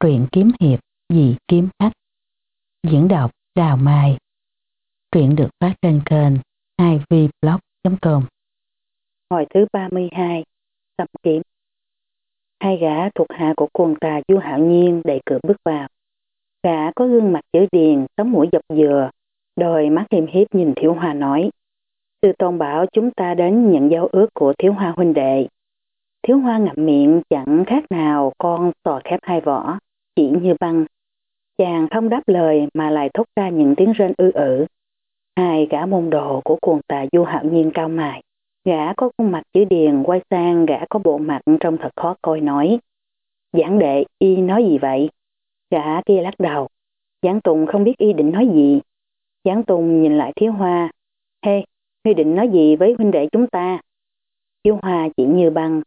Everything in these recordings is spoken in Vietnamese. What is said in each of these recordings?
Truyện kiếm hiệp Dị Kiếm Khách. Diễn đọc Đào Mai. Truyện được phát trên kênh 2vblog.com. Hồi thứ 32, Xâm Kiếm. Hai gã thuộc hạ của cuồng tà Du Hạo Nhiên đẩy cửa bước vào. Gã có gương mặt chữ điền, sống mũi dọc dừa, đôi mắt hiềm hiếp nhìn Thiếu Hoa nói: Sư tôn bảo chúng ta đến nhận giao ước của Thiếu Hoa huynh đệ. Thiếu Hoa ngậm miệng chẳng khác nào con sò khép hai vỏ, chỉ như băng. Chàng không đáp lời mà lại thốt ra những tiếng rên ư ử. Hai gã môn đồ của cuồng tà Du Hạo Nhiên cau mày. Gã có khuôn mặt chữ điền quay sang gã có bộ mặt trông thật khó coi nói: Giảng đệ, y nói gì vậy? Gã kia lắc đầu. Giảng Tùng không biết y định nói gì. Giảng Tùng nhìn lại Thiếu Hoa. Hey, ngươi định nói gì với huynh đệ chúng ta? Thiếu Hoa chỉ Như Băng.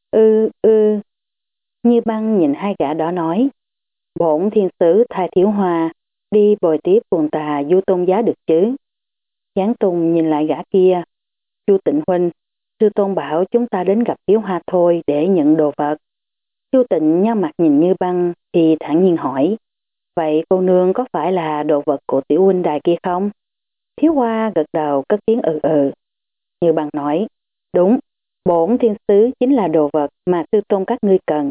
Như Băng nhìn hai gã đó nói: Bổn thiên sứ thay Thiếu Hoa đi bồi tiếp cuồng tà Du tôn giá được chứ? Giảng Tùng nhìn lại gã kia. Chu Tịnh huynh, sư tôn bảo chúng ta đến gặp Thiếu Hoa thôi để nhận đồ vật. Chu Tịnh nhăn mặt nhìn Như Băng thì thản nhiên hỏi: Vậy cô nương có phải là đồ vật của tiểu huynh đài kia không? Thiếu Hoa gật đầu cất tiếng ừ. Như Băng nói: Đúng, bổn thiên sứ chính là đồ vật mà sư tôn các ngươi cần.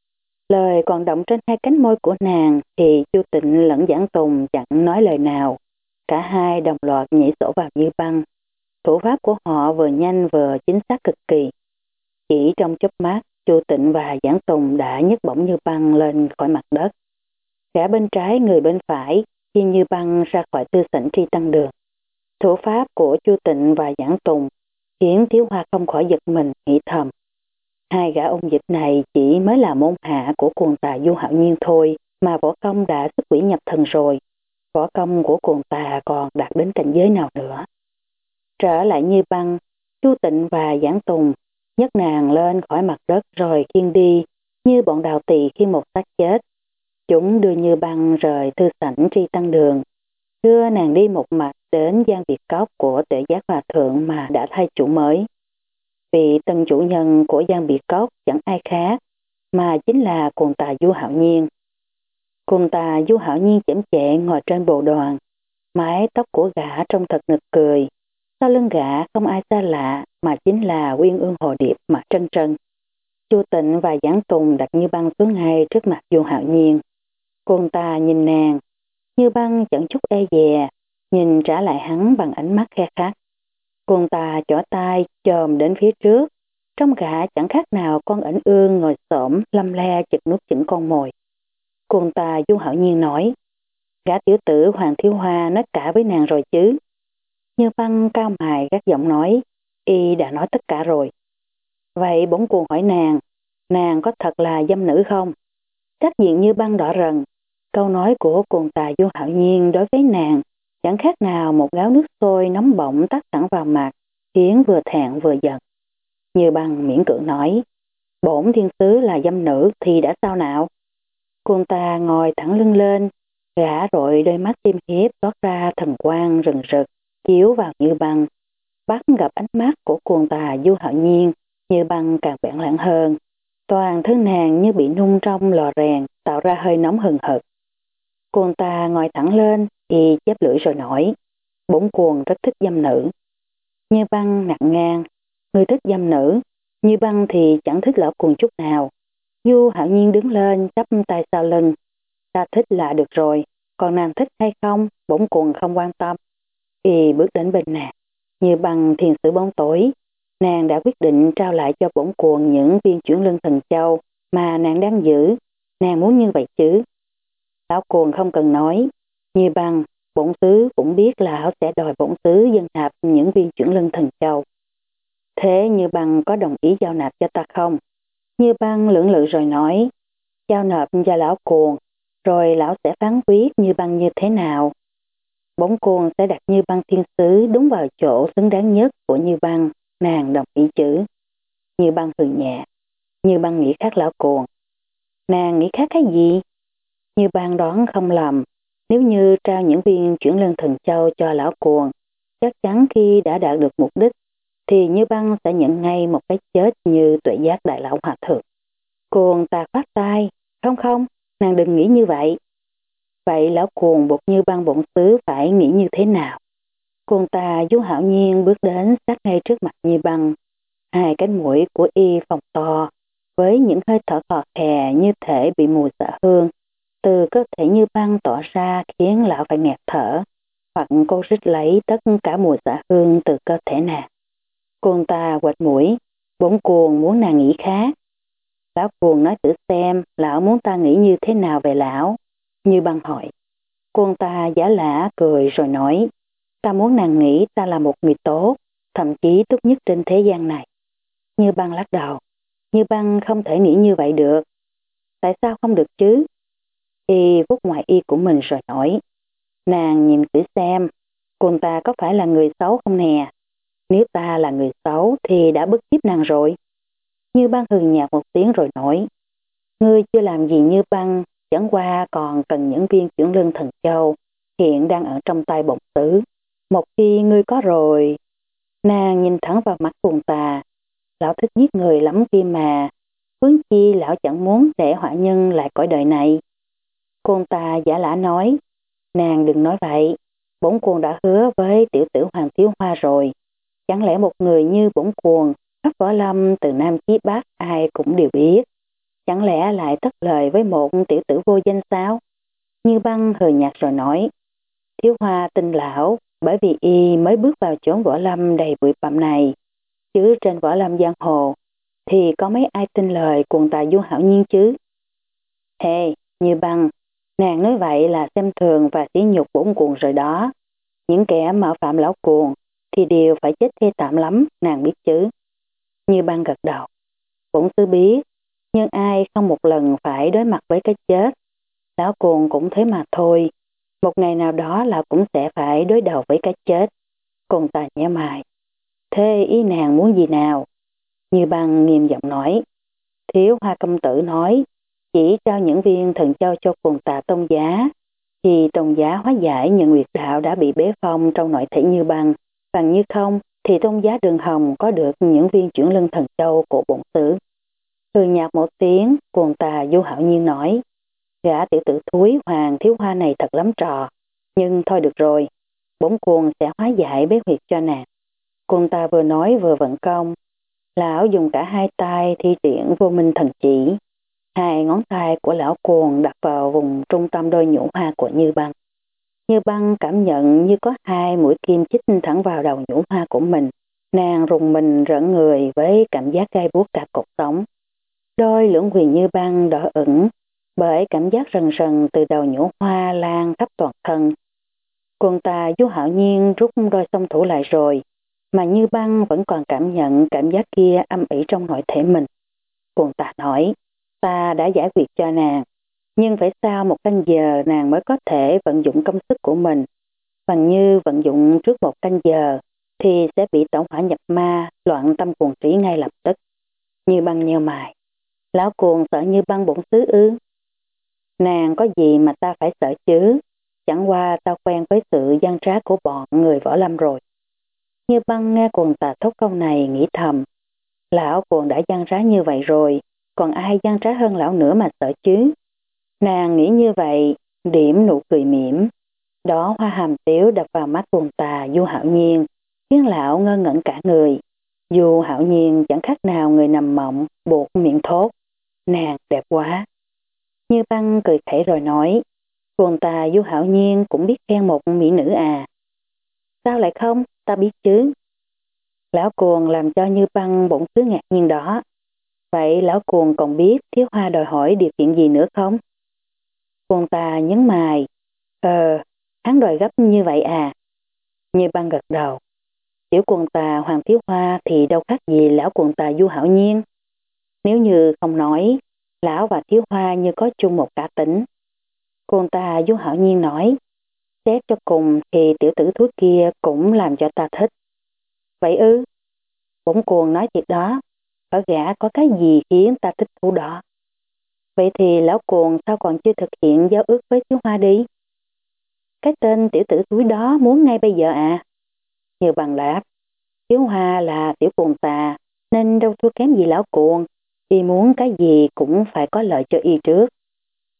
Lời còn động trên hai cánh môi của nàng thì Chu Tịnh lẫn Giảng Tùng chẳng nói lời nào. Cả hai đồng loạt nhảy sổ vào Như Băng. Thủ pháp của họ vừa nhanh vừa chính xác cực kỳ. Chỉ trong chớp mắt, Chu Tịnh và Giảng Tùng đã nhấc bổng Như Băng lên khỏi mặt đất. Gã bên trái người bên phải chia Như Băng ra khỏi tư sảnh Tri Tăng Đường. Thủ pháp của Chu Tịnh và Giảng Tùng khiến Thiếu Hoa không khỏi giật mình nghĩ thầm: Hai gã ôn dịch này chỉ mới là môn hạ của cuồng tà Du Hạo Nhiên thôi mà võ công đã xuất quỷ nhập thần rồi. Võ công của cuồng tà còn đạt đến cảnh giới nào nữa? Trở lại Như Băng, Chu Tịnh và Giảng Tùng nhấc nàng lên khỏi mặt đất rồi khiêng đi như bọn đào tỳ khiêng một xác chết. Chúng đưa Như Băng rời tư sảnh Tri Tăng Đường, đưa nàng đi một mạch đến gian biệt cốc của Tuệ Giác Hòa Thượng mà đã thay chủ mới. Vị tân chủ nhân của gian biệt cốc chẳng ai khác mà chính là cuồng tà Du Hạo Nhiên. Cuồng tà Du Hạo Nhiên chễm chệ ngồi trên bồ đoàn, mái tóc của gã trông thật nực cười. Sau lưng gã không ai xa lạ mà chính là Uyên Ương Hồ Điệp mặt trân trân. Chu Tịnh và Giảng Tùng đặt Như Băng xuống ngay trước mặt Du Hạo Nhiên. Cuồng tà nhìn nàng, Như Băng chẳng chút e dè, nhìn trả lại hắn bằng ánh mắt khe khát. Cuồng tà chỏ tay chồm đến phía trước, trong gã chẳng khác nào con ẩn ương ngồi xổm lăm le chực nuốt chửng con mồi. Cuồng tà Du Hạo Nhiên nói: Gã tiểu tử Hoàng Thiếu Hoa nói cả với nàng rồi chứ? Như Băng cao mày gắt giọng nói: Y đã nói tất cả rồi. Vậy bổn cuồng hỏi nàng có thật là dâm nữ không? Sắc diện Như Băng đỏ rần. Câu nói của cuồng tà Du Hạo Nhiên đối với nàng chẳng khác nào một gáo nước sôi nóng bỏng tắt thẳng vào mặt, khiến vừa thẹn vừa giận. Như Băng miễn cưỡng nói: Bổn thiên sứ là dâm nữ thì đã sao nào? Cuồng tà ngồi thẳng lưng lên, gã rọi đôi mắt tiêm hiếp toát ra thần quang rừng rực chiếu vào Như Băng. Bắt gặp ánh mắt của cuồng tà Du Hạo Nhiên, Như Băng càng bẽn lẽn hơn. Toàn thân nàng như bị nung trong lò rèn, tạo ra hơi nóng hừng hực. Cuồng tà ngồi thẳng lên thì chép lưỡi rồi nói: Bổn cuồng rất thích dâm nữ. Như Băng nặng ngang: Ngươi thích dâm nữ, Như Băng thì chẳng thích lão cuồng chút nào. Du Hạo Nhiên đứng lên chắp tay sau lưng: Ta thích là được rồi, còn nàng thích hay không bổn cuồng không quan tâm. Y bước đến bên nàng. Như Băng thiền sử bóng tối, nàng đã quyết định trao lại cho bổn cuồng những viên chuyển lưng thần châu mà nàng đang giữ. Nàng muốn như vậy chứ? Lão cuồng không cần nói. Như Băng, bổn sứ cũng biết lão sẽ đòi bổn sứ dân nạp những viên chuyển lưng thần châu. Thế Như Băng có đồng ý giao nạp cho ta không? Như Băng lưỡng lự rồi nói: Giao nộp cho lão cuồng, rồi lão sẽ phán quyết Như Băng như thế nào. Bổn cuồng sẽ đặt Như Băng thiên sứ đúng vào chỗ xứng đáng nhất của Như Băng. Nàng đồng ý chứ? Như Băng hừ nhẹ. Như Băng nghĩ khác lão cuồng. Nàng nghĩ khác cái gì? Như Băng đoán không lầm, nếu như trao những viên chuyển lưng thần châu cho lão cuồng, chắc chắn khi đã đạt được mục đích thì Như Băng sẽ nhận ngay một cái chết như Tuệ Giác Đại Lão Hòa Thượng. Cuồng ta khoát tay: Không, nàng đừng nghĩ như vậy. Vậy lão cuồng Bột Như Băng bổn xứ phải nghĩ như thế nào? Cô ta vú hảo nhiên bước đến sát ngay trước mặt Như Băng. Hai cánh mũi của y phồng to, với những hơi thở khò khè như thể bị mùi xạ hương. Từ cơ thể Như Băng tỏa ra khiến lão phải nghẹt thở, hoặc cô rít lấy tất cả mùi xạ hương từ cơ thể nàng. Cô ta quệt mũi, bỗng cuồng muốn nàng nghĩ khác. Lão cuồng nói thử xem, lão muốn ta nghĩ như thế nào về lão? Như Băng hỏi. Cô ta giả lả cười rồi nói, ta muốn nàng nghĩ ta là một người tốt, thậm chí tốt nhất trên thế gian này. Như Băng lắc đầu. Như Băng không thể nghĩ như vậy được. Tại sao không được chứ? Y vuốt ngoài y của mình rồi nói. Nàng nhìn kỹ xem, cô ta có phải là người xấu không nè? Nếu ta là người xấu thì đã bức hiếp nàng rồi. Như Băng hừ nhạt một tiếng rồi nói. Ngươi chưa làm gì Như Băng, chẳng qua còn cần những viên chuyển lưng thần châu, hiện đang ở trong tay bổn tử. Một khi ngươi có rồi, nàng nhìn thẳng vào mắt cô ta. Lão thích giết người lắm kia mà, huống chi lão chẳng muốn để họa nhân lại cõi đời này. Cô ta giả lả nói, nàng đừng nói vậy, bổn cuồng đã hứa với tiểu tử Hoàng Thiếu Hoa rồi. Chẳng lẽ một người như bổn cuồng, khắp võ lâm từ Nam chí Bắc ai cũng đều biết. Chẳng lẽ lại thất lời với một tiểu tử vô danh sao? Như Băng hờ nhạt rồi nói, Thiếu Hoa tin lão, bởi vì y mới bước vào chốn võ lâm đầy bụi bặm này. Chứ trên võ lâm giang hồ, thì có mấy ai tin lời cuồng tài du hảo nhiên chứ? Ê, Như Băng, nàng nói vậy là xem thường và sỉ nhục bổn cuồng rồi đó. Những kẻ mạo phạm lão cuồng thì đều phải chết thê thảm lắm, nàng biết chứ? Như Băng gật đầu. Bổn sư biết, nhưng ai không một lần phải đối mặt với cái chết. Lão cuồng cũng thế mà thôi. Một ngày nào đó lão cũng sẽ phải đối đầu với cái chết. Cuồng ta nhíu mày. Thế ý nàng muốn gì nào? Như Băng nghiêm giọng nói. Thiếu Hoa công tử nói, chỉ trao những viên thần châu cho cuồng tà tôn giá. Thì tôn giá hóa giải nhận nguyệt đạo đã bị bế phong trong nội thể Như Băng. Bằng như không, thì tôn giá Đường Hồng có được những viên chuyển lưng thần châu của bổn tử. Hừ nhạt một tiếng, cuồng tà du hạo nhiên nói. Gã tiểu tử thúi Hoàng Thiếu Hoa này thật lắm trò. Nhưng thôi được rồi, bổn cuồng sẽ hóa giải bế huyệt cho nàng. Cuồng ta vừa nói vừa vận công. Lão dùng cả hai tay thi triển vô minh thần chỉ. Hai ngón tay của lão cuồng đặt vào vùng trung tâm đôi nhũ hoa của Như Băng. Như Băng cảm nhận như có hai mũi kim chích thẳng vào đầu nhũ hoa của mình. Nàng rùng mình rợn người với cảm giác gai buốt cả cột sống. Đôi lưỡng huyền Như Băng đỏ ửng bởi cảm giác rần rần từ đầu nhũ hoa lan khắp toàn thân. Quân ta du hạo nhiên rút đôi song thủ lại rồi, mà Như Băng vẫn còn cảm nhận cảm giác kia âm ỉ trong nội thể mình. Quân ta nói, ta đã giải quyết cho nàng, nhưng phải sau một canh giờ nàng mới có thể vận dụng công sức của mình. Bằng như vận dụng trước một canh giờ thì sẽ bị tẩu hỏa nhập ma, loạn tâm cuồng trí ngay lập tức. Như Băng nheo mày. Lão cuồng sợ Như Băng bổn xứ ư? Nàng có gì mà ta phải sợ chứ? Chẳng qua ta quen với sự gian trá của bọn người võ lâm rồi. Như Băng nghe cuồng tà thốt câu này nghĩ thầm. Lão cuồng đã gian trá như vậy rồi, còn ai gian trá hơn lão nữa mà sợ chứ? Nàng nghĩ như vậy, điểm nụ cười mỉm. Đó hoa hàm tiếu đập vào mắt cuồng tà du hạo nhiên, khiến lão ngơ ngẩn cả người. Du hạo nhiên chẳng khác nào người nằm mộng, buộc miệng thốt. Nàng đẹp quá. Như Băng cười khẩy rồi nói, cuồng tà du hạo nhiên cũng biết khen một mỹ nữ à. Sao lại không, ta biết chứ. Lão cuồng làm cho Như Băng bỗng cứ ngạc nhiên đó. Vậy lão cuồng còn biết Thiếu Hoa đòi hỏi điều kiện gì nữa không? Cuồng tà nhấn mày. Hắn đòi gấp như vậy à? Như Băng gật đầu. Tiểu cuồng tà Hoàng Thiếu Hoa thì đâu khác gì lão cuồng tà du hạo nhiên. Nếu như không nói, lão và Thiếu Hoa như có chung một cá tính. Cuồng tà du hạo nhiên nói, xét cho cùng thì tiểu tử thúi kia cũng làm cho ta thích. Vậy ư? Bổn cuồng nói thiệt đó, ở gã có cái gì khiến ta thích thú đó. Vậy thì lão cuồng sao còn chưa thực hiện giao ước với Thiếu Hoa đi? Cái tên tiểu tử thúi đó muốn ngay bây giờ à? Như Bằng đáp, Thiếu Hoa là tiểu cuồng tà, nên đâu thua kém gì lão cuồng, y muốn cái gì cũng phải có lợi cho y trước.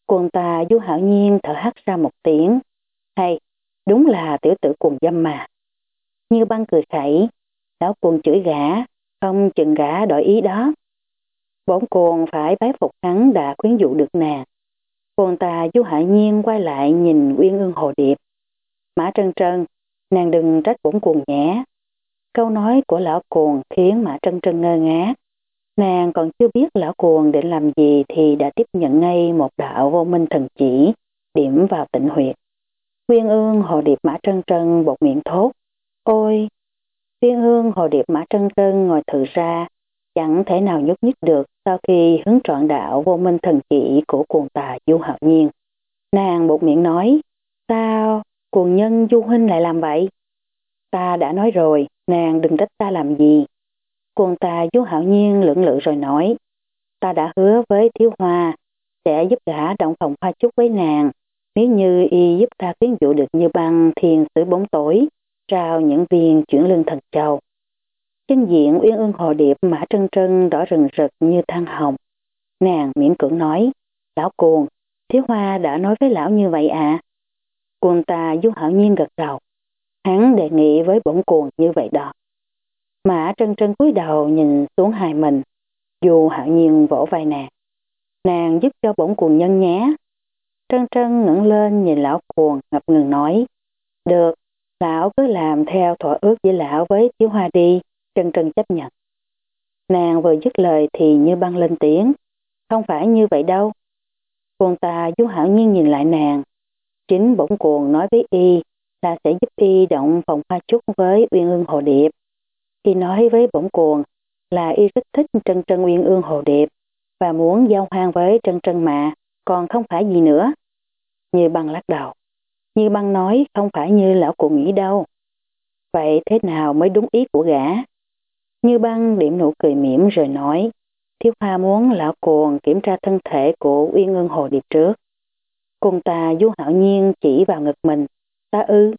Quần tà Du Hạo Nhiên thở hắt ra một tiếng. Hay, đúng là tiểu tử cuồng dâm mà. Như Băng cười khẩy, lão cuồng chửi gã, không chừng gã đổi ý đó. Bổn cuồng phải bái phục hắn đã quyến dụ được nàng. Quần tà Du Hạo Nhiên quay lại nhìn Uyên Ương Hồ Điệp. Mã Trân Trân, nàng đừng trách bổn cuồng nhé. Câu nói của lão cuồng khiến Mã Trân Trân ngơ ngác. Nàng còn chưa biết lão cuồng định làm gì thì đã tiếp nhận ngay một đạo vô minh thần chỉ, điểm vào tịnh huyệt. Uyên Ương Hồ Điệp Mã Trân Trân bột miệng thốt. Ôi! Uyên Ương Hồ Điệp Mã Trân Trân ngồi thừ ra, chẳng thể nào nhúc nhích được sau khi hứng trọn đạo vô minh thần chỉ của cuồng tà Du Hạo Nhiên. Nàng buột miệng nói, sao cuồng nhân Du huynh lại làm vậy? Ta đã nói rồi, nàng đừng trách ta làm gì. Cuồng tà Du Hạo Nhiên lưỡng lự rồi nói, ta đã hứa với Thiếu Hoa sẽ giúp gã động phòng hoa chúc với nàng. Nếu như y giúp ta quyến dụ được Như Băng thiền sử bóng tối, trao những viên chuyển lương thần châu. Chân diện Uyên Ương Hồ Điệp Mã Trân Trân đỏ rừng rực như than hồng. Nàng miễn cưỡng nói, lão cuồng, Thiếu Hoa đã nói với lão như vậy à? Cuồng tà Du Hạo Nhiên gật đầu. Hắn đề nghị với bổn cuồng như vậy đó. Mã Trân Trân cúi đầu nhìn xuống hai mình. Du Hạo Nhiên vỗ vai nàng. Nàng giúp cho bổn cuồng nhân nhé. Trân Trân ngẩng lên nhìn lão cuồng ngập ngừng nói. Được, lão cứ làm theo thỏa ước với lão với Thiếu Hoa đi. Trân Trân chấp nhận. Nàng vừa dứt lời thì Như Băng lên tiếng. Không phải như vậy đâu. Cuồng tà Du Hạo Nhiên nhìn lại nàng. Chính bổn cuồng nói với y là sẽ giúp y động phòng hoa chúc với Uyên Ương Hồ Điệp. Y nói với bổn cuồng là y rất thích Trân Trân Uyên Ương Hồ Điệp và muốn giao hoan với Trân Trân mà, còn không phải gì nữa. Như Băng lắc đầu. Như Băng nói không phải như lão cuồng nghĩ đâu. Vậy thế nào mới đúng ý của gã? Như Băng điểm nụ cười mỉm rồi nói, Thiếu Hoa muốn lão cuồng kiểm tra thân thể của Uyên Ương Hồ Điệp trước. Cuồng tà Du Hạo Nhiên chỉ vào ngực mình. Ta ư?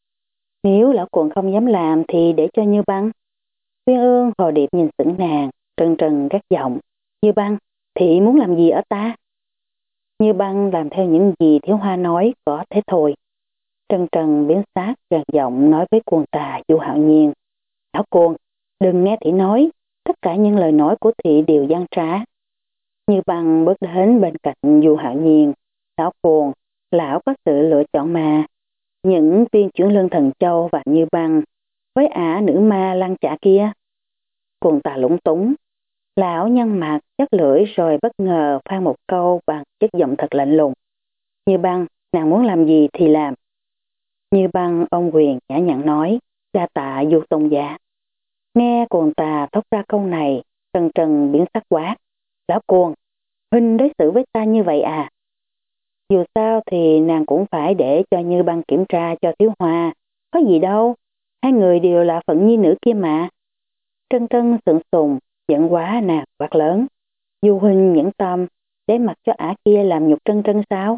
Nếu lão cuồng không dám làm thì để cho Như Băng. Uyên Ương Hồ Điệp nhìn sững nàng, trần trần gắt giọng. Như Băng, thị muốn làm gì ở ta? Như Băng làm theo những gì Thiếu Hoa nói có thế thôi. Trần trần biến sát gằn giọng nói với cuồng tà Du Hạo Nhiên. Lão cuồng, đừng nghe thị nói, tất cả những lời nói của thị đều gian trá. Như Băng bước đến bên cạnh Du Hạo Nhiên. Lão cuồng, lão có sự lựa chọn mà. Những viên chuyển lương thần châu và Như Băng với ả nữ ma lăng chả kia. Cuồng tà lúng túng. Lão nhăn mặt chắc lưỡi rồi bất ngờ phan một câu bằng chất giọng thật lạnh lùng. Như Băng, nàng muốn làm gì thì làm. Như Băng ôm quyền nhã nhặn nói, đa tạ Du tôn giả. Nghe cuồng tà thốt ra câu này, trần trần biến sắc quát. Lão cuồng, huynh đối xử với ta như vậy à? Dù sao thì nàng cũng phải để cho Như Băng kiểm tra cho Thiếu Hoa. Có gì đâu, hai người đều là phận nhi nữ kia mà. Trân Trân sượng sùng, giận quá nàng quát lớn. Du huynh nhẫn tâm, để mặc cho ả kia làm nhục Trân Trân sao?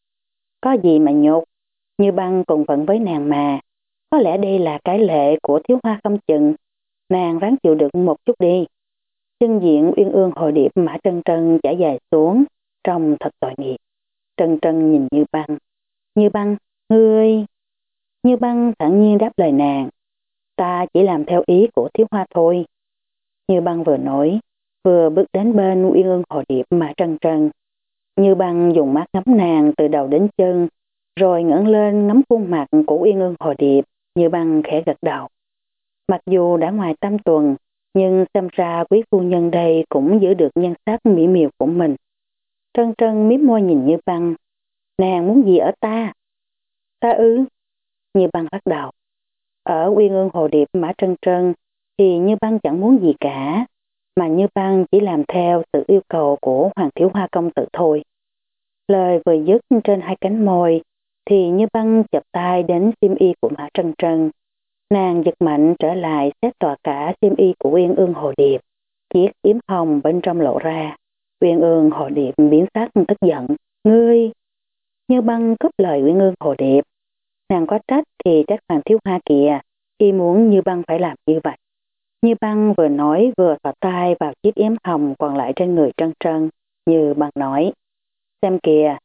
Có gì mà nhục, Như Băng cùng phận với nàng mà. Có lẽ đây là cái lệ của Thiếu Hoa không chừng. Nàng ráng chịu đựng một chút đi. Chân diện Uyên Ương Hồ Điệp Mã Trân Trân chảy dài xuống, trông thật tội nghiệp. Trân Trân nhìn Như Băng. Như Băng, ngươi... Như Băng thản nhiên đáp lời nàng. Ta chỉ làm theo ý của Thiếu Hoa thôi. Như Băng vừa nói, vừa bước đến bên Uyên Ương Hồ Điệp Mã Trân Trân. Như Băng dùng mắt ngắm nàng từ đầu đến chân, rồi ngẩng lên ngắm khuôn mặt của Uyên Ương Hồ Điệp. Như Băng khẽ gật đầu. Mặc dù đã ngoài 8 tuần, nhưng xem ra quý phu nhân đây cũng giữ được nhan sắc mỹ miều của mình. Trân Trân mím môi nhìn Như Băng. Nàng muốn gì ở ta? Ta ư? Như Băng lắc đầu. Ở Uyên Ương Hồ Điệp Mã Trân Trân thì Như Băng chẳng muốn gì cả, mà Như Băng chỉ làm theo sự yêu cầu của Hoàng Thiếu Hoa công tử thôi. Lời vừa dứt trên hai cánh môi thì Như Băng chập tay đến xiêm y của Mã Trân Trân. Nàng giật mạnh trở lại xét tỏa cả xiêm y của Uyên Ương Hồ Điệp. Chiếc yếm hồng bên trong lộ ra. Uyên Ương Hồ Điệp biến sắc tức giận. Ngươi! Như Băng cướp lời Uyên Ương Hồ Điệp. Nàng có trách thì trách Hoàng Thiếu Hoa kìa. Y muốn Như Băng phải làm như vậy. Như Băng vừa nói vừa thò tay vào chiếc yếm hồng còn lại trên người Trân Trân. Như Băng nói. Xem kìa,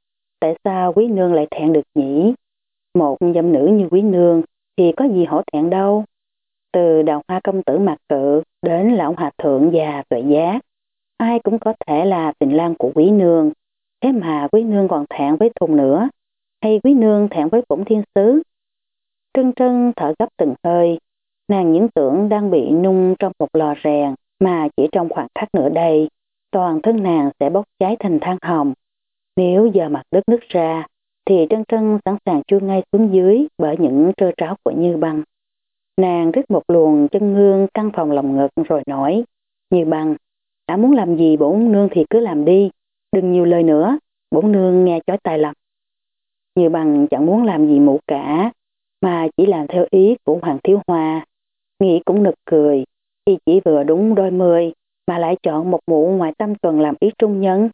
tại sao quý nương lại thẹn được nhỉ? Một dâm nữ như quý nương thì có gì hổ thẹn đâu. Từ Đào Hoa công tử Mạc Cự đến lão hòa thượng già Tuệ Giác, ai cũng có thể là tình lang của quý nương. Thế mà quý nương còn thẹn với Thùng nữa, hay quý nương thẹn với Bổn Thiên Sứ? Trân Trân thở gấp từng hơi, nàng những tưởng đang bị nung trong một lò rèn mà chỉ trong khoảng khắc nữa đây, toàn thân nàng sẽ bốc cháy thành than hồng. Nếu giờ mặt đất nứt ra, thì Trân Trân sẵn sàng chui ngay xuống dưới bởi những trơ tráo của Như Băng. Nàng rít một luồng chân hương căn phòng lòng ngực rồi nói, Như Băng, đã muốn làm gì bổn nương thì cứ làm đi, đừng nhiều lời nữa, bổn nương nghe chói tai lắm. Như Băng chẳng muốn làm gì mụ cả, mà chỉ làm theo ý của Hoàng Thiếu Hoa. Nghĩ cũng nực cười, y chỉ vừa đúng đôi mươi mà lại chọn một mụ ngoại tâm tuần làm ý trung nhân.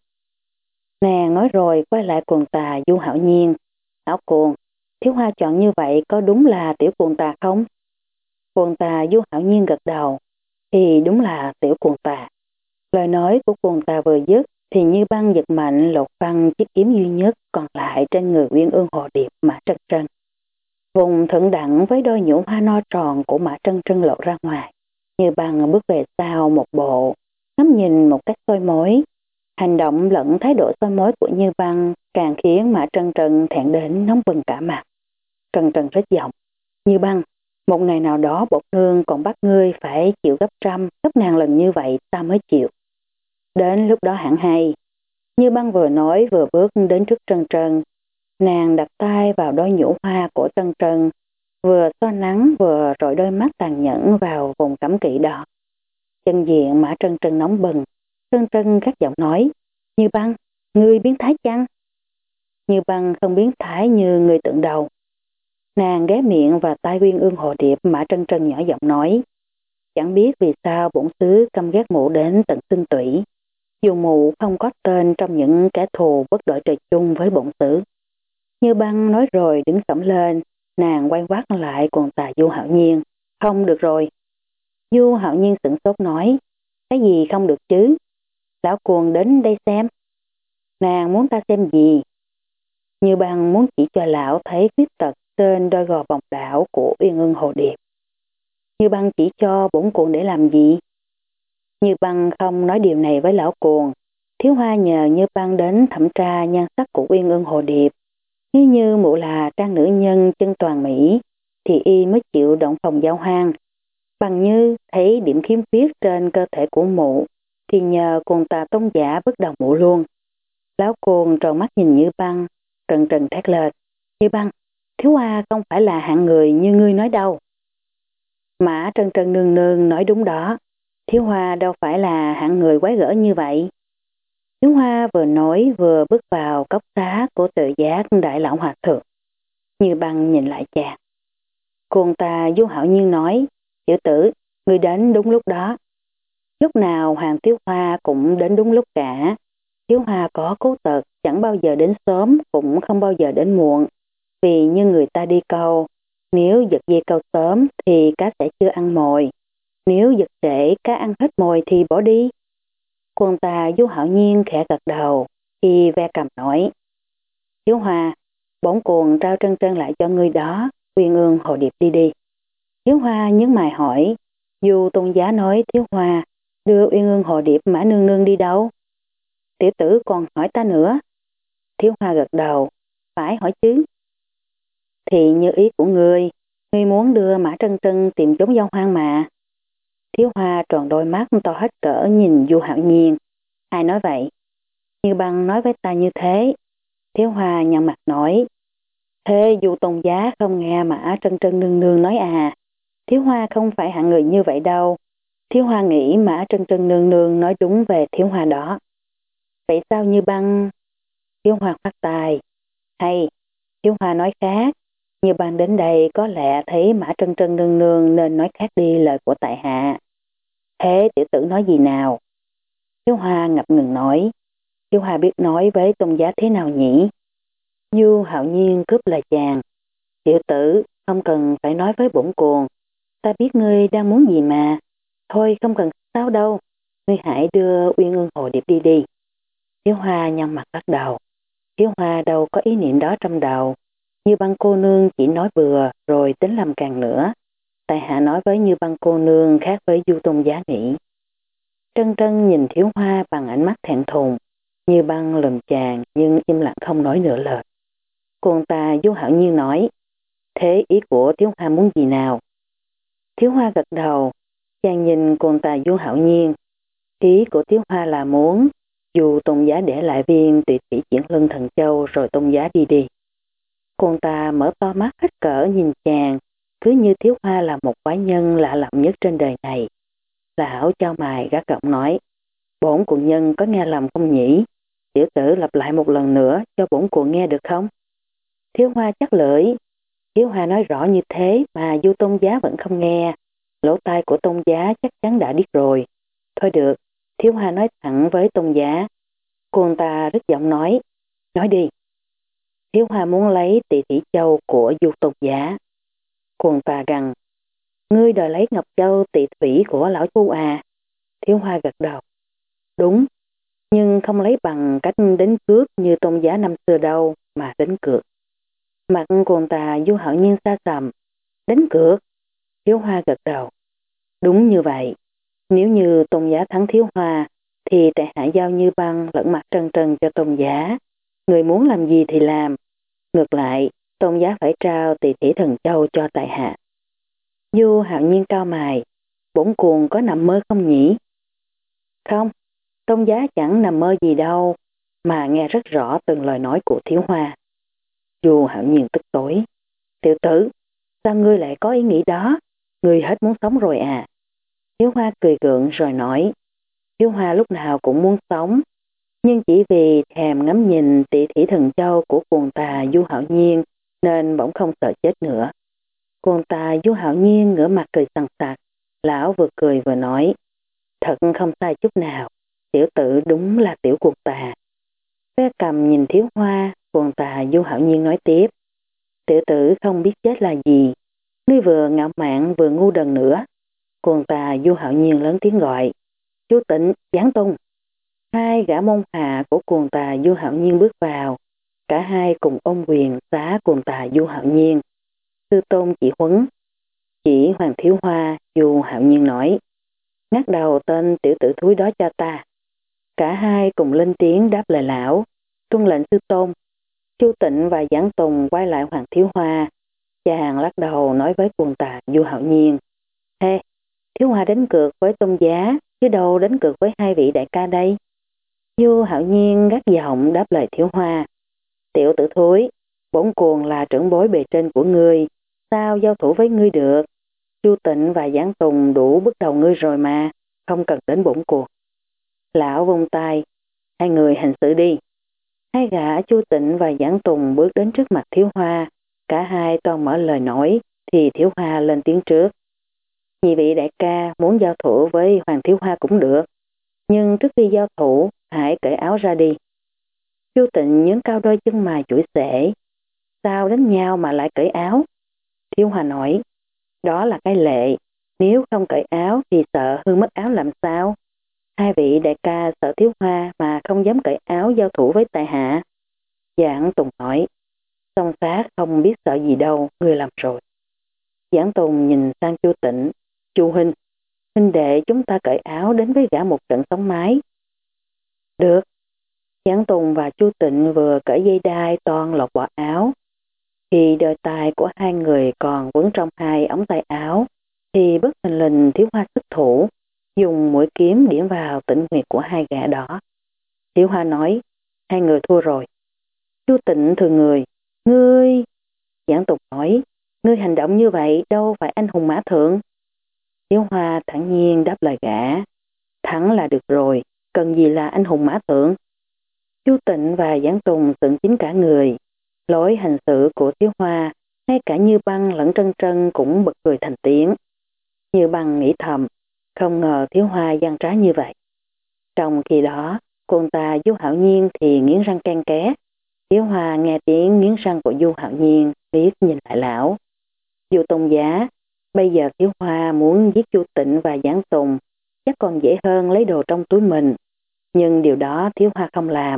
Nàng nói rồi quay lại cuồng tà Du Hạo Nhiên. Hảo Cuồng, Thiếu Hoa chọn như vậy có đúng là tiểu cuồng tà không? Cuồng tà Du Hạo Nhiên gật đầu, thì đúng là tiểu cuồng tà. Lời nói của cuồng tà vừa dứt thì Như Băng giật mạnh lột phăng chiếc kiếm duy nhất còn lại trên người Uyên Ương Hồ Điệp Mã Trân Trân. Vùng thượng đẳng với đôi nhũ hoa no tròn của Mã Trân Trân lộ ra ngoài. Như Băng bước về sau một bộ, ngắm nhìn một cách soi mối. Hành động lẫn thái độ soi mối của Như Băng càng khiến Mã Trân Trân thẹn đến nóng bừng cả mặt. Trân Trân rít giọng, Như Băng, một ngày nào đó bổn nương còn bắt ngươi phải chịu gấp trăm, gấp ngàn lần như vậy ta mới chịu. Đến lúc đó hẳn hay. Như Băng vừa nói vừa bước đến trước Trân Trân. Nàng đặt tay vào đôi nhũ hoa của Trân Trân, vừa xoa nắng vừa rọi đôi mắt tàn nhẫn vào vùng cấm kỵ đó. Chân diện Mã Trân Trân nóng bừng. Trân Trân gắt giọng nói, Như Băng, ngươi biến thái chăng? Như Băng không biến thái như người tưởng đầu. Nàng ghé miệng và tai Uyên Ương Hồ Điệp. Mã Trân Trân nhỏ giọng nói, chẳng biết vì sao bổn xứ căm ghét mụ đến tận xương tủy. Dù mụ không có tên trong những kẻ thù bất đội trời chung với bổn xứ. Như Băng nói rồi đứng sẫm lên, nàng quay quát lại cuồng tà Du Hạo Nhiên. Không được rồi. Du Hạo Nhiên sửng sốt nói, cái gì không được chứ? Lão cuồng đến đây xem. Nàng muốn ta xem gì? Như Băng muốn chỉ cho lão thấy khuyết tật trên đôi gò vòng đảo của Uyên Ương Hồ Điệp. Như Băng chỉ cho bổn cuồng để làm gì? Như Băng không nói điều này với lão cuồng. Thiếu Hoa nhờ Như Băng đến thẩm tra nhan sắc của Uyên Ương Hồ Điệp. Nếu như mụ là trang nữ nhân chân toàn Mỹ, thì y mới chịu động phòng giao hoang. Bằng như thấy điểm khiếm khuyết trên cơ thể của mụ, thì nhờ cuồng tà tôn giả bất đồng mụ luôn. Lão cuồng tròn mắt nhìn Như Băng, trần trần thét lên. Như Băng, Thiếu Hoa không phải là hạng người như ngươi nói đâu. Mã Trân Trân nương nương nói đúng đó. Thiếu Hoa đâu phải là hạng người quái gở như vậy. Thiếu Hoa vừa nói vừa bước vào cốc xá của Tự Giác Đại Lão Hòa Thượng. Như Băng nhìn lại chàng. Cuồng tà Du Hạo Nhiên nói, tiểu tử, ngươi đến đúng lúc đó. Lúc nào Hoàng Thiếu Hoa cũng đến đúng lúc cả. Thiếu Hoa có cố tật, chẳng bao giờ đến sớm, cũng không bao giờ đến muộn. Vì như người ta đi câu, nếu giật dây câu sớm thì cá sẽ chưa ăn mồi. Nếu giật trễ cá ăn hết mồi thì bỏ đi. Cuồng tà Du Hạo Nhiên khẽ gật đầu, y ve cầm nói, Thiếu Hoa, bổn cuồng trao Trân Trân lại cho ngươi đó, Uyên Ương Hồ Điệp đi đi. Thiếu Hoa nhướng mày hỏi, dù tôn giá nói Thiếu Hoa đưa Uyên Ương Hồ Điệp Mã nương nương đi đâu? Tiểu tử còn hỏi ta nữa. Thiếu Hoa gật đầu, phải hỏi chứ. Thì như ý của ngươi muốn đưa Mã Trân Trân tìm chốn giao hoang mà. Thiếu Hoa tròn đôi mắt to hết cỡ nhìn Du Hạo Nhiên. Ai nói vậy? Như Băng nói với ta như thế. Thiếu Hoa nhăn mặt nói, thế dù tôn giá không nghe Mã Trân Trân nương nương nói à? Thiếu Hoa không phải hạng người như vậy đâu. Thiếu Hoa nghĩ Mã Trân Trân nương nương nói đúng về Thiếu Hoa đó. Vậy sao Như Băng? Thiếu Hoa phát tài. Hay, Thiếu Hoa nói khác. Như Băng đến đây có lẽ thấy Mã Trân Trân nương nương nên nói khác đi lời của tại hạ. Thế tiểu tử nói gì nào? Thiếu Hoa ngập ngừng nói. Thiếu Hoa biết nói với tôn giá thế nào nhỉ? Du Hạo Nhiên cướp lời chàng. Tiểu tử, không cần phải nói với bổn cuồng. Ta biết ngươi đang muốn gì mà. Thôi không cần sao đâu. Ngươi hãy đưa Uyên Ương Hồ Điệp đi đi. Thiếu Hoa nhăn mặt bắt đầu. Thiếu Hoa đâu có ý niệm đó trong đầu. Như Băng cô nương chỉ nói bừa rồi tính làm càng nữa. Tại hạ nói với Như Băng cô nương khác với Du Tôn Giá nghĩ. Trân Trân nhìn Thiếu Hoa bằng ánh mắt thẹn thùng. Như Băng lườm chàng nhưng im lặng không nói nửa lời. Cô ta Du Hạo Nhiên nói, thế ý của Thiếu Hoa muốn gì nào? Thiếu Hoa gật đầu, chàng nhìn cô ta Du Hạo Nhiên. Ý của Thiếu Hoa là muốn dù Tôn Giá để lại viên tuyệt kỹ chuyển lưng thần châu rồi Tôn Giá đi đi. Cô ta mở to mắt hết cỡ nhìn chàng, cứ như Thiếu Hoa là một quái nhân lạ lẫm nhất trên đời này. Lão chau mày gắt giọng nói, bổn cuồng nhân có nghe lầm không nhỉ? Tiểu tử lặp lại một lần nữa cho bổn cuồng nghe được không? Thiếu Hoa chắc lưỡi. Thiếu Hoa nói rõ như thế mà Du Tôn Giá vẫn không nghe. Lỗ tai của Tôn Giá chắc chắn đã điếc rồi. Thôi được, Thiếu Hoa nói thẳng với Tôn Giá. Cô ta rất giọng nói đi. Thiếu Hoa muốn lấy Tỳ Thủy Châu của Du Tôn Giá. Cô ta gằn, ngươi đòi lấy Ngọc Châu Tỳ Thủy của lão Chu à? Thiếu Hoa gật đầu. Đúng, nhưng không lấy bằng cách đánh cược như Tôn Giá năm xưa đâu, mà đánh cược. Mặt cô ta Du Hạo Nhiên xa xầm. Đánh cược? Thiếu Hoa gật đầu. Đúng như vậy. Nếu như Tôn Giá thắng Thiếu Hoa, thì tại hạ giao Như Băng lẫn Mặt Trân Trân cho Tôn Giá. Người muốn làm gì thì làm. Ngược lại, Tôn Giá phải trao Tỳ Thủy Thần Châu cho tại hạ. Du Hạo Nhiên cao mày. Bổn cuồng có nằm mơ không nhỉ? Không, Tôn Giá chẳng nằm mơ gì đâu, mà nghe rất rõ từng lời nói của Thiếu Hoa. Du Hạo Nhiên tức tối. Tiểu tử, sao ngươi lại có ý nghĩ đó? Ngươi hết muốn sống rồi à? Thiếu Hoa cười gượng rồi nói. Thiếu Hoa lúc nào cũng muốn sống, nhưng chỉ vì thèm ngắm nhìn Tỳ Thủy Thần Châu của cuồng tà Du Hạo Nhiên nên bỗng không sợ chết nữa. Cuồng tà Du Hạo Nhiên ngửa mặt cười sằng sặc. Lão vừa cười vừa nói. Thật không sai chút nào. Tiểu tử đúng là tiểu cuồng tà. Bé Cầm nhìn Thiếu Hoa, cuồng tà Du Hạo Nhiên nói tiếp. Tiểu tử không biết chết là gì. Ngươi vừa ngạo mạn vừa ngu đần nữa. Cuồng tà Du Hạo Nhiên lớn tiếng gọi. Chú Tịnh, Giáng Tung. Hai gã môn hạ của cuồng tà Du Hạo Nhiên bước vào. Cả hai cùng ôm quyền xá cuồng tà Du Hạo Nhiên. Sư tôn chỉ huấn. Chỉ Hoàng Thiếu Hoa, Du Hạo Nhiên nói. Ngắt đầu tên tiểu tử thúi đó cho ta. Cả hai cùng lên tiếng đáp lời lão. Tuân lệnh sư tôn. Chu Tịnh và Giảng Tùng quay lại Hoàng Thiếu Hoa. Chàng lắc đầu nói với cuồng tà Du Hạo Nhiên. Ê, Thiếu Hoa đánh cược với Tôn Giá, chứ đâu đánh cược với hai vị đại ca đây. Du Hạo Nhiên gắt giọng đáp lời Thiếu Hoa. Tiểu tử thúi, bổn cuồng là trưởng bối bề trên của ngươi, sao giao thủ với ngươi được? Chu Tịnh và Giảng Tùng đủ bước đầu ngươi rồi mà, không cần đến bổn cuồng. Lão vung tay, hai người hành xử đi. Hai gã Chu Tịnh và Giảng Tùng bước đến trước mặt Thiếu Hoa, cả hai toàn mở lời nói, thì Thiếu Hoa lên tiếng trước. Nhị vị đại ca muốn giao thủ với Hoàng Thiếu Hoa cũng được, nhưng trước khi giao thủ, hãy cởi áo ra đi. Chu Tịnh nhướng cao đôi chân mày chủi xể. Sao đánh nhau mà lại cởi áo? Thiếu Hoa nói, đó là cái lệ, nếu không cởi áo thì sợ hư mất áo làm sao? Hai vị đại ca sợ Thiếu Hoa mà không dám cởi áo giao thủ với tại hạ. Giảng Tùng nói, song sát không biết sợ gì đâu, ngươi làm rồi. Giảng Tùng nhìn sang Chu Tịnh, Chu huynh đệ chúng ta cởi áo đến với gã một trận sống mái. Được. Giảng Tùng và Chu Tịnh vừa cởi dây đai toàn lột bỏ áo. Khi đôi tay của hai người còn quấn trong hai ống tay áo, thì bất thình lình Thiếu Hoa xuất thủ, dùng mũi kiếm điểm vào tĩnh huyệt của hai gã đó. Thiếu Hoa nói, hai người thua rồi. Chu Tịnh thừa người, ngươi... Giảng Tùng nói, ngươi hành động như vậy đâu phải anh hùng mã thượng. Thiếu Hoa thản nhiên đáp lời gã, thắng là được rồi, cần gì là anh hùng mã thượng. Chu Tịnh và Giảng Tùng sững chính cả người, lối hành xử của Thiếu Hoa, ngay cả Như Băng lẫn Trân Trân cũng bật cười thành tiếng. Như Băng nghĩ thầm, không ngờ Thiếu Hoa gian trá như vậy. Trong khi đó, cô ta Du Hạo Nhiên thì nghiến răng ken ké. Thiếu Hoa nghe tiếng nghiến răng của Du Hạo Nhiên, liếc nhìn lại lão. Du Tôn Giá, bây giờ Thiếu Hoa muốn giết Chu Tịnh và Giảng Tùng, chắc còn dễ hơn lấy đồ trong túi mình. Nhưng điều đó Thiếu Hoa không làm.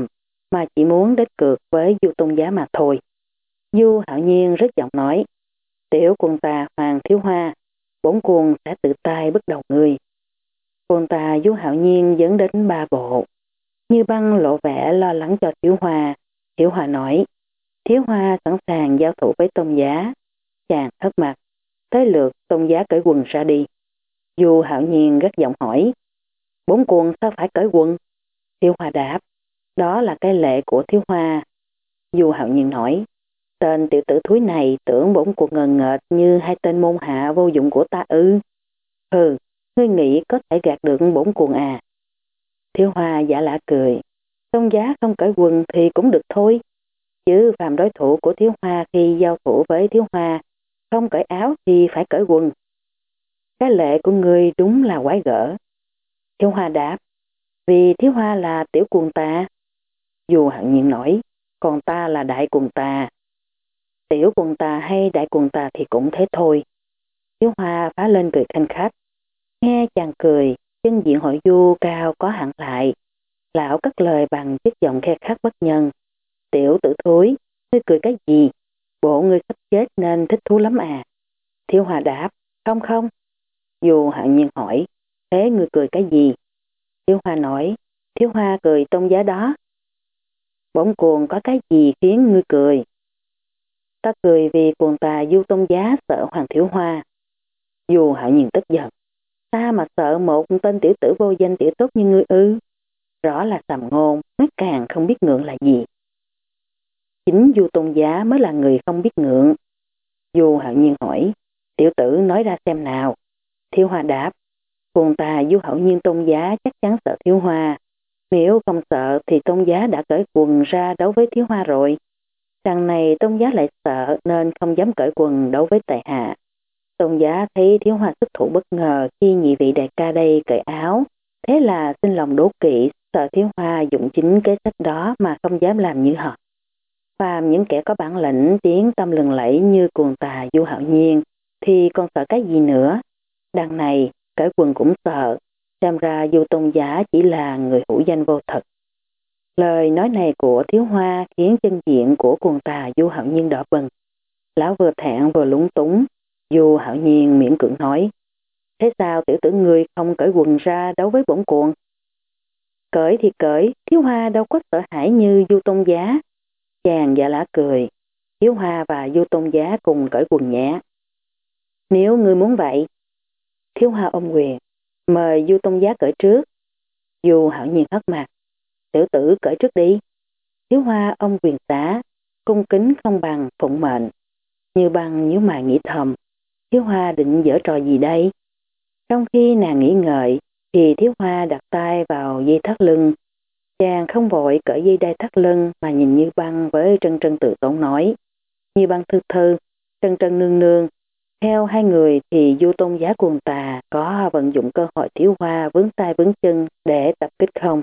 mà chỉ muốn đánh cược với Du Tôn Giá mà thôi. Du Hạo Nhiên rất giọng nói, tiểu quân ta Hoàng Thiếu Hoa, bổn quân sẽ tự tay bước đầu ngươi. Quân ta Du Hạo Nhiên dẫn đến 3 bộ. Như Băng lộ vẻ lo lắng cho Thiếu Hoa. Thiếu Hoa nói, Thiếu Hoa sẵn sàng giao thủ với Tôn Giá. Chàng hất mặt, tới lượt Tôn Giá cởi quần ra đi. Du Hạo Nhiên gắt giọng hỏi, bổn quân sao phải cởi quần? Thiếu Hoa đáp, đó là cái lệ của Thiếu Hoa. Du Hạo Nhiên nói, tên tiểu tử thúi này tưởng bổn quân ngờ nghệch như 2 tên môn hạ vô dụng của ta ư? Hừ, ngươi nghĩ có thể gạt được bổn quân à? Thiếu Hoa giả lả cười, Tôn Giá không cởi quần thì cũng được thôi. Chứ phàm đối thủ của Thiếu Hoa khi giao thủ với Thiếu Hoa, không cởi áo thì phải cởi quần. Cái lệ của ngươi đúng là quái gở. Thiếu Hoa đáp, vì Thiếu Hoa là tiểu quần ta. Du Hạo Nhiên nói, còn ta là đại quần ta. Tiểu quần ta hay đại quần ta thì cũng thế thôi. Thiếu Hoa phá lên cười khanh khách. Nghe chàng cười, chân diện hội Du cao có hẳn lại. Lão cất lời bằng chất giọng khe khắc bất nhân. Tiểu tử thối, ngươi cười cái gì? Bộ ngươi sắp chết nên thích thú lắm à? Thiếu Hoa đáp, không không. Du Hạo Nhiên hỏi, thế ngươi cười cái gì? Thiếu Hoa nói, Thiếu Hoa cười Tôn Giá đó. Bổn cuồng có cái gì khiến ngươi cười? Ta cười vì cuồng tà Du Tôn Giá sợ Hoàng Thiếu Hoa. Du Hạo Nhiên tức giận. Ta mà sợ một tên tiểu tử vô danh tiểu tốt như ngươi ư? Rõ là sàm ngôn, nói càng không biết ngượng là gì. Chính Du Tôn Giá mới là người không biết ngượng. Du Hạo Nhiên hỏi, tiểu tử nói ra xem nào. Thiếu Hoa đáp, cuồng tà Du Hạo Nhiên Tôn Giá chắc chắn sợ Thiếu Hoa. Nếu không sợ thì Tôn Giá đã cởi quần ra đấu với Thiếu Hoa rồi. Đằng này Tôn Giá lại sợ nên không dám cởi quần đấu với tại hạ. Tôn Giá thấy Thiếu Hoa xuất thủ bất ngờ khi nhị vị đại ca đây cởi áo. Thế là sinh lòng đố kỵ, sợ Thiếu Hoa dụng chính kế sách đó mà không dám làm như họ. Phàm những kẻ có bản lĩnh tiếng tâm lừng lẫy như cuồng tà Du Hạo Nhiên thì còn sợ cái gì nữa. Đằng này cởi quần cũng sợ, xem ra Du Tôn Giá chỉ là người hữu danh vô thực. Lời nói này của Thiếu Hoa khiến chân diện của cuồng tà Du Hạo Nhiên đỏ bừng. Lão vừa thẹn vừa lúng túng. Du Hạo Nhiên miễn cưỡng nói, thế sao tiểu tử ngươi không cởi quần ra đấu với bổn cuồng? Cởi thì cởi, Thiếu Hoa đâu có sợ hãi như Du Tôn Giá. Chàng giả lả cười, Thiếu Hoa và Du Tôn Giá cùng cởi quần nhé. Nếu ngươi muốn vậy. Thiếu Hoa ôm quyền, mời Du Tôn Giá cởi trước. Du Hạo Nhiên hất mặt, tiểu tử cởi trước đi. Thiếu Hoa ôm quyền xá, cung kính không bằng phụng mệnh. Như Băng nhíu mày nghĩ thầm, Thiếu Hoa định giở trò gì đây? Trong khi nàng nghĩ ngợi, thì Thiếu Hoa đặt tay vào dây thắt lưng. Chàng không vội cởi dây đai thắt lưng mà nhìn Như Băng với Trân Trân tự tốn nói. Như Băng thư thư, Trân Trân nương nương. Theo hai người thì Du Tôn Giá cuồng tà có vận dụng cơ hội Thiếu Hoa vướng tay vướng chân để tập kích không?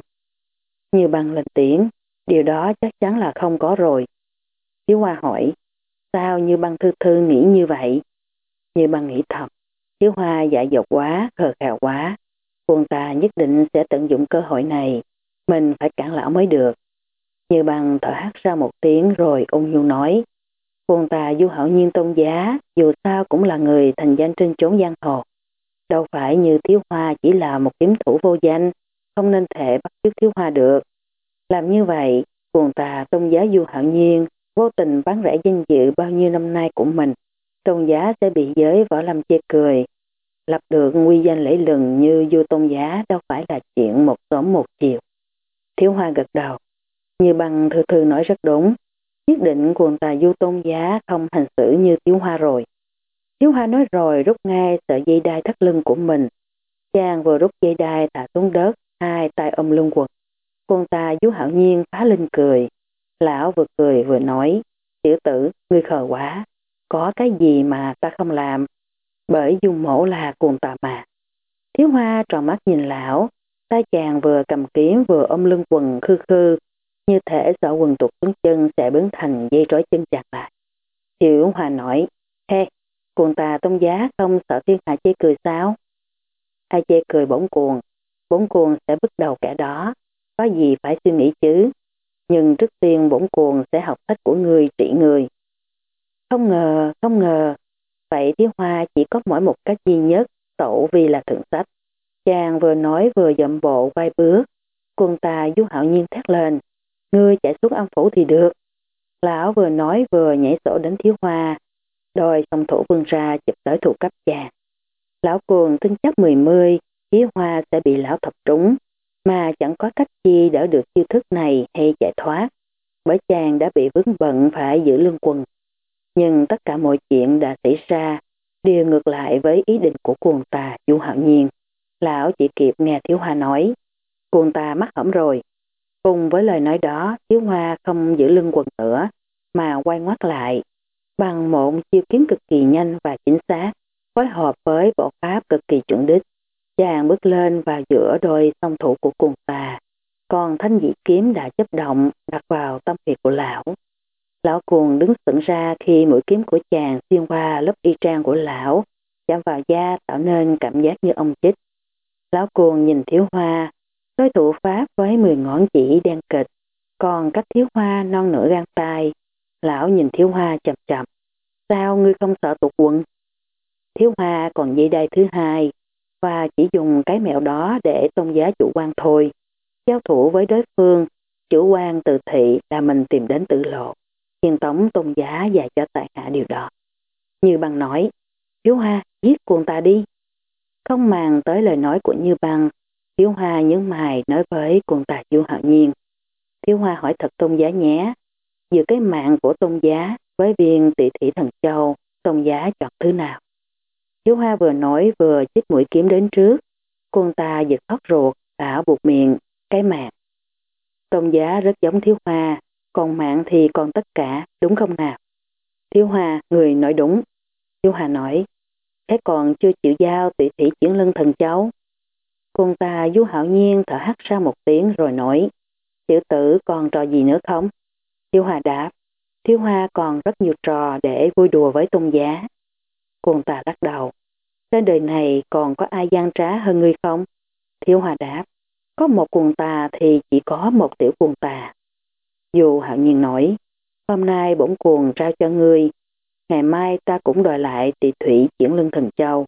Như Băng lên tiếng, điều đó chắc chắn là không có rồi. Thiếu Hoa hỏi, sao Như Băng thư thư nghĩ như vậy? Như Băng nghĩ thầm, Thiếu Hoa dại dột quá, khờ khào quá. Cuồng tà nhất định sẽ tận dụng cơ hội này. Mình phải cản lão mới được. Như Băng thở hắt ra một tiếng rồi ung nhu nói, cuồng tà Du Hạo Nhiên Tôn Giá dù sao cũng là người thành danh trên chốn giang hồ. Đâu phải như Thiếu Hoa chỉ là một kiếm thủ vô danh, không nên thể bắt chước Thiếu Hoa được. Làm như vậy, cuồng tà Tôn Giá Du Hạo Nhiên vô tình bán rẻ danh dự bao nhiêu năm nay của mình. Tôn Giá sẽ bị giới võ lâm chê cười. Lập được uy danh lẫy lừng như Du Tôn Giá đâu phải là chuyện một sớm một chiều. Thiếu Hoa gật đầu. Như Băng thư thư nói rất đúng. Nhất định cuồng tà Du Tôn Giá không hành xử như Thiếu Hoa rồi. Thiếu Hoa nói rồi rút ngay sợi dây đai thắt lưng của mình. Chàng vừa rút dây đai thả xuống đất, hai tay ôm lưng quần. Cuồng tà Du Hạo Nhiên phá lên cười. Lão vừa cười vừa nói, tiểu tử, ngươi khờ quá. Có cái gì mà ta không làm? Bởi Du mổ là cuồng tà mà. Thiếu Hoa tròn mắt nhìn lão. Tay chàng vừa cầm kiếm vừa ôm lưng quần khư khư. Như thể sợ quần tụt xuống chân sẽ biến thành dây trói chân chặt lại. Thiếu Hoa nói, cuồng tà Tôn Giá không sợ thiên hạ chê cười sao? Ai chê cười bổn cuồng sẽ bước đầu kẻ đó. Có gì phải suy nghĩ chứ? nhưng trước tiên bổn cuồng sẽ học sách của ngươi trị người. Không ngờ, vậy Thiếu Hoa chỉ có mỗi một cách duy nhất, tẩu vì là thượng sách. Chàng vừa nói vừa dậm bộ vai bước, quân ta Du Hạo Nhiên thét lên, ngươi chạy xuống âm phủ thì được. Lão vừa nói vừa nhảy sổ đến Thiếu Hoa, đôi song thủ vươn ra chụp tới thủ cấp chàng. Lão cuồng tin chắc 10 Thiếu Hoa sẽ bị lão thọc trúng, mà chẳng có cách chi đỡ được chiêu thức này hay chạy thoát, bởi chàng đã bị vướng bận phải giữ lương quần. Nhưng tất cả mọi chuyện đã xảy ra đều ngược lại với ý định của cuồng tà Du Hạo Nhiên. Lão chỉ kịp nghe Thiếu Hoa nói, cuồng tà mắc hỏng rồi. Cùng với lời nói đó, Thiếu Hoa không giữ lưng quần nữa, mà quay ngoắt lại, bằng một chiêu kiếm cực kỳ nhanh và chính xác, phối hợp với bộ pháp cực kỳ chuẩn đích. Chàng bước lên vào giữa đôi song thủ của cuồng tà, còn thanh dĩ kiếm đã chấp động đặt vào tâm huyệt của lão. Lão cuồng đứng sững ra khi mũi kiếm của chàng xuyên qua lớp y trang của lão, chạm vào da tạo nên cảm giác như ông chích. Lão cuồng nhìn Thiếu Hoa, đối thủ pháp với 10 ngón chỉ đen kịch, còn cách Thiếu Hoa non nửa gang tay. Lão nhìn Thiếu Hoa chậm chậm, sao ngươi không sợ tụt quần? Thiếu Hoa còn dây đai thứ hai, và chỉ dùng cái mẹo đó để tôn giá chủ quan thôi. Giao thủ với đối phương, chủ quan tự thị là mình tìm đến tử lộ. Hiền tống tôn giá dạy cho tại hạ điều đó. Như Băng nói, Thiếu Hoa giết cuồng ta đi. Không màng tới lời nói của Như Băng, Thiếu Hoa nhướng mày nói với cuồng tà Du Hạo Nhiên. Thiếu Hoa hỏi thật tôn giá nhé, giữa cái mạng của tôn giá với viên Tị Thủy Thần Châu, tôn giá chọn thứ nào? Thiếu Hoa vừa nói vừa chích mũi kiếm đến trước. Cuồng tà giật thoát ruột, lão buộc miệng, cái mạng. Tôn giá rất giống Thiếu Hoa, còn mạng thì còn tất cả, đúng không nào? Thiếu Hoa, người nói đúng. Thiếu Hoa nói, thế còn chưa chịu giao Tị Thủy Chuyển Lân Thần Châu. Cuồng tà Du Hạo Nhiên thở hắt ra một tiếng rồi nói, tiểu tử còn trò gì nữa không? Thiếu Hoa đáp, Thiếu Hoa còn rất nhiều trò để vui đùa với tôn giá. Cuồng tà lắc đầu, trên đời này còn có ai gian trá hơn ngươi không? Thiếu Hoa đáp, có một cuồng tà thì chỉ có một tiểu cuồng tà. Du Hạo Nhiên nói, hôm nay bổn cuồng trao cho ngươi, ngày mai ta cũng đòi lại Tị Thủy Chuyển Lân Thần Châu.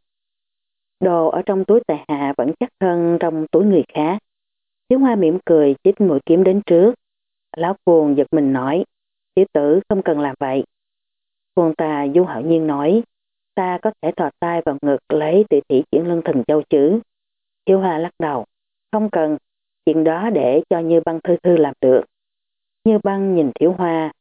Đồ ở trong túi tại hạ vẫn chắc hơn trong túi người khác. Thiếu Hoa mỉm cười chích mũi kiếm đến trước. Lão cuồng giật mình nói, tiểu tử không cần làm vậy. Cuồng tà Du Hạo Nhiên nói, ta có thể thò tay vào ngực lấy Tị Thủy Chuyển Lân Thần Châu chứ? Thiếu Hoa lắc đầu, không cần, chuyện đó để cho Như Băng thư thư làm được. Như Băng nhìn Thiếu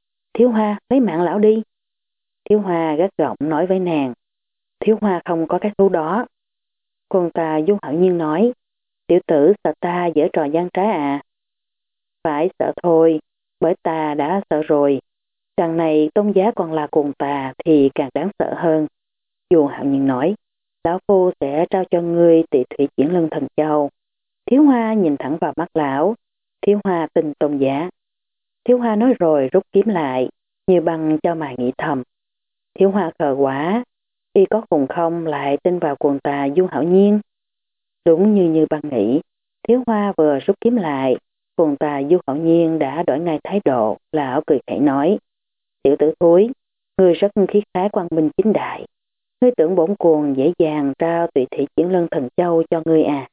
Hoa lấy mạng lão đi. Thiếu Hoa gắt gỏng nói với nàng, Thiếu Hoa không có cái thú đó. Cuồng tà Du Hạo Nhiên nói, tiểu tử sợ ta giở trò gian trá à? Phải sợ thôi, bởi ta đã sợ rồi. Đằng này tôn giá còn là cuồng tà thì càng đáng sợ hơn. Du Hạo Nhiên nói, lão phu sẽ trao cho ngươi Tị Thủy Chuyển Lân Thần Châu. Thiếu Hoa nhìn thẳng vào mắt lão, Thiếu Hoa tin tôn giá. Thiếu Hoa nói rồi rút kiếm lại, Như Băng cho mày nghĩ thầm. Thiếu Hoa khờ quá, y có cùng không lại tin vào cuồng tà Du Hạo Nhiên. Đúng như Băng nghĩ, Thiếu Hoa vừa rút kiếm lại, cuồng tà Du Hạo Nhiên đã đổi ngay thái độ, lão cười khẩy nói, tiểu tử thúi, ngươi rất khí khái quang minh chính đại. Ngươi tưởng bổn cuồng dễ dàng trao Tị Thủy Chuyển Lân Thần Châu cho ngươi à?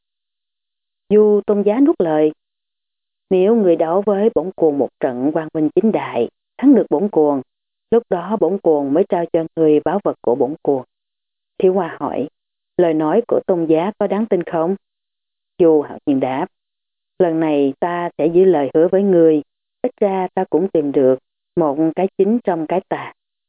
Du tôn giá nuốt lời, nếu ngươi đấu với bổn cuồng một trận quang minh chính đại, thắng được bổn cuồng, lúc đó bổn cuồng mới trao cho ngươi báu vật của bổn cuồng. Thiếu Hoa hỏi, lời nói của tôn giá có đáng tin không? Du Hạo Nhiên đáp, lần này ta sẽ giữ lời hứa với ngươi, ít ra ta cũng tìm được một cái chính trong cái tà.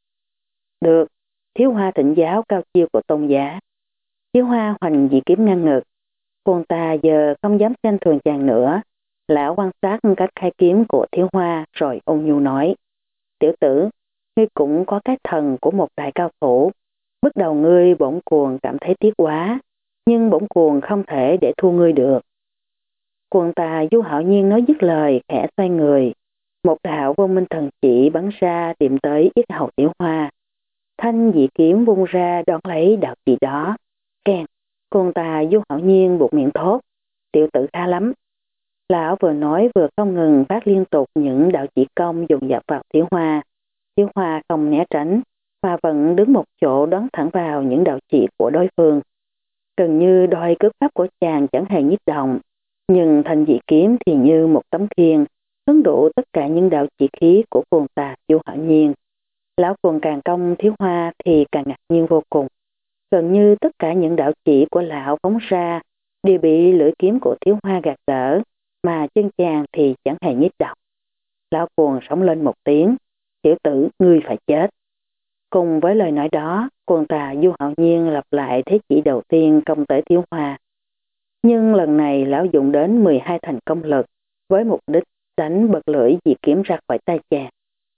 Được, Thiếu Hoa thịnh giáo cao chiêu của tôn giá. Thiếu Hoa hoành dị kiếm ngang ngực, cuồng tà giờ không dám xem thường chàng nữa. Lão quan sát cách khai kiếm của Thiếu Hoa rồi ôn nhu nói, tiểu tử, ngươi cũng có cái thần của một đại cao thủ. Bước đầu ngươi bổn cuồng cảm thấy tiếc quá, nhưng bổn cuồng không thể để thua ngươi được. Cuồng tà Du Hạo Nhiên nói dứt lời khẽ xoay người, một đạo vô minh thần chỉ bắn ra điểm tới yết hầu Tiểu Hoa. Thanh dị kiếm vung ra đón lấy đạo chỉ đó. Kèn, cuồng tà Du Hạo Nhiên buộc miệng thốt, tiểu tử khá lắm. Lão vừa nói vừa không ngừng phát liên tục những đạo chỉ công dồn dập vào Thiếu Hoa. Thiếu Hoa không né tránh, mà vẫn đứng một chỗ đón thẳng vào những đạo chỉ của đối phương. Gần như đôi cước pháp của chàng chẳng hề nhích động, nhưng thanh dị kiếm thì như một tấm khiên, hứng đủ tất cả những đạo chỉ khí của cuồng tà Chu Hạo Nhiên. Lão cuồng càng công Thiếu Hoa thì càng ngạc nhiên vô cùng. Gần như tất cả những đạo chỉ của lão phóng ra đều bị lưỡi kiếm của Thiếu Hoa gạt đỡ, mà chân chàng thì chẳng hề nhích động. Lão cuồng sống lên một tiếng, tiểu tử ngươi phải chết. Cùng với lời nói đó, cuồng tà Du Hạo Nhiên lặp lại thế chỉ đầu tiên công tới Thiếu Hoa. Nhưng lần này lão dùng đến 12 thành công lực, với mục đích đánh bật lưỡi dị kiếm ra khỏi tay chàng.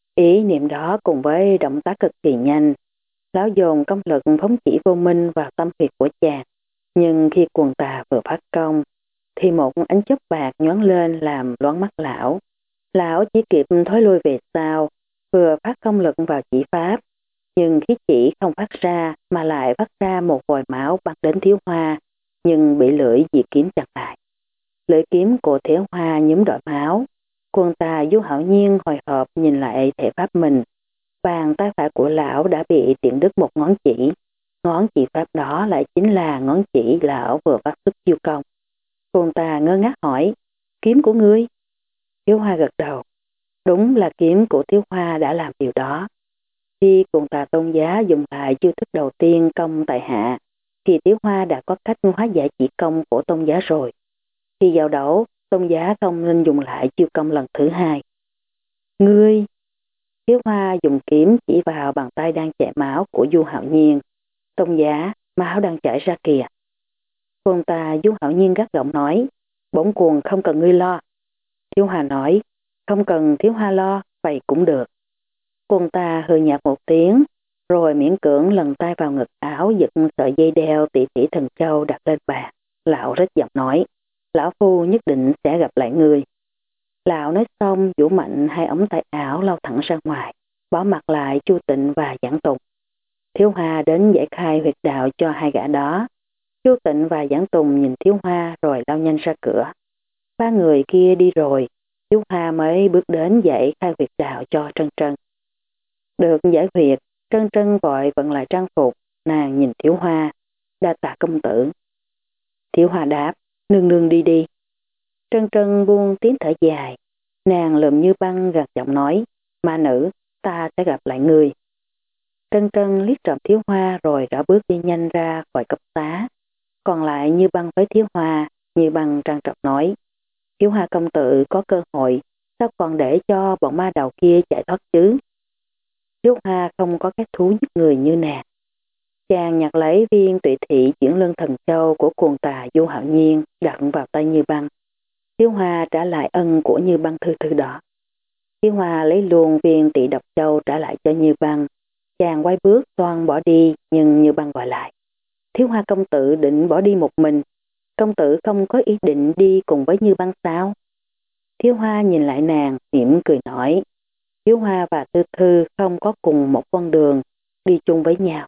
Ý niệm đó cùng với động tác cực kỳ nhanh, lão dồn công lực phóng chỉ vô minh vào tâm huyệt của chàng. Nhưng khi cuồng tà vừa phát công, thì một ánh chớp bạc nhoáng lên làm loáng mắt lão. Lão chỉ kịp thối lui về sau, vừa phát công lực vào chỉ pháp, nhưng khí chỉ không phát ra mà lại phát ra một vòi máu bắn đến Thiếu Hoa, nhưng bị lưỡi dị kiếm chặn lại. Lưỡi kiếm của Thiếu Hoa nhúm đỏ máu. Cuồng tà Du Hạo Nhiên hồi hộp nhìn lại thể pháp mình. Bàn tay phải của lão đã bị tiện đứt một ngón chỉ. Ngón chỉ pháp đó lại chính là ngón chỉ lão vừa phát xuất chiêu công. Cuồng tà ngơ ngác hỏi, kiếm của ngươi? Thiếu Hoa gật đầu. Đúng là kiếm của Thiếu Hoa đã làm điều đó. Khi cuồng tà tôn giá dùng lại chiêu thức đầu tiên công tại hạ, thì Thiếu Hoa đã có cách hóa giải chỉ công của tôn giá rồi. Khi giao đấu, tôn giá không nên dùng lại chiêu công lần thứ hai. Ngươi! Thiếu Hoa dùng kiếm chỉ vào bàn tay đang chảy máu của Du Hạo Nhiên. Tôn giá, máu đang chảy ra kìa. Cuồng tà Du Hạo Nhiên gắt giọng nói, bổn cuồng không cần ngươi lo. Thiếu Hoa nói, không cần Thiếu Hoa lo, vậy cũng được. Cuồng tà hừ nhạt một tiếng, rồi miễn cưỡng lần tay vào ngực áo giật sợi dây đeo tỷ tỷ thần châu đặt lên bàn. Lão rất giọng nói, lão phu nhất định sẽ gặp lại người. Lão nói xong vũ mạnh hai ống tay áo lao thẳng ra ngoài, bỏ mặt lại Chu Tịnh và Giảng Tùng. Thiếu Hoa đến giải khai huyệt đạo cho hai gã đó. Chu Tịnh và Giảng Tùng nhìn Thiếu Hoa rồi lao nhanh ra cửa. Ba người kia đi rồi, Thiếu Hoa mới bước đến giải khai huyệt đạo cho Trân Trân. Được giải huyệt, Trân Trân vội vận lại trang phục, nàng nhìn Thiếu Hoa, đa tạ công tử. Thiếu Hoa đáp, nương nương đi đi. Trân Trân buông tiếng thở dài, nàng lườm Như Băng gật giọng nói, ma nữ, ta sẽ gặp lại người. Trân Trân liếc trộm Thiếu Hoa rồi rảo bước đi nhanh ra khỏi cốc xá. Còn lại Như Băng với Thiếu Hoa, Như Băng trang trọng nói, Thiếu Hoa công tử có cơ hội, sao còn để cho bọn ma đầu kia chạy thoát chứ? Thiếu Hoa không có cái thú giết người như nàng. Chàng nhặt lấy viên Tuệ Thị chuyển lưng thần châu của cuồng tà Du Hạo Nhiên đặt vào tay Như Băng. Thiếu Hoa trả lại ân của Như Băng thư thư đó. Thiếu Hoa lấy luôn viên Tị Độc Châu trả lại cho Như Băng. Chàng quay bước toan bỏ đi nhưng Như Băng gọi lại. Thiếu Hoa công tử định bỏ đi một mình. Công tử không có ý định đi cùng với Như Băng sao? Thiếu Hoa nhìn lại nàng mỉm cười nói. Thiếu Hoa và Thư Thư không có cùng một con đường đi chung với nhau.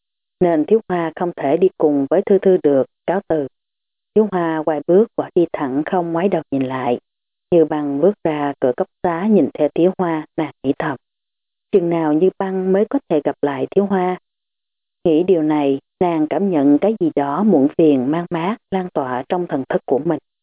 Nên Thiếu Hoa không thể đi cùng với Thư Thư được, cáo từ. Thiếu Hoa quay bước bỏ đi thẳng không ngoái đầu nhìn lại. Như Băng bước ra cửa cốc xá nhìn theo Thiếu Hoa, nàng nghĩ thầm. Chừng nào Như Băng mới có thể gặp lại Thiếu Hoa? Nghĩ điều này, nàng cảm nhận cái gì đó muộn phiền mang mát lan tỏa trong thần thức của mình.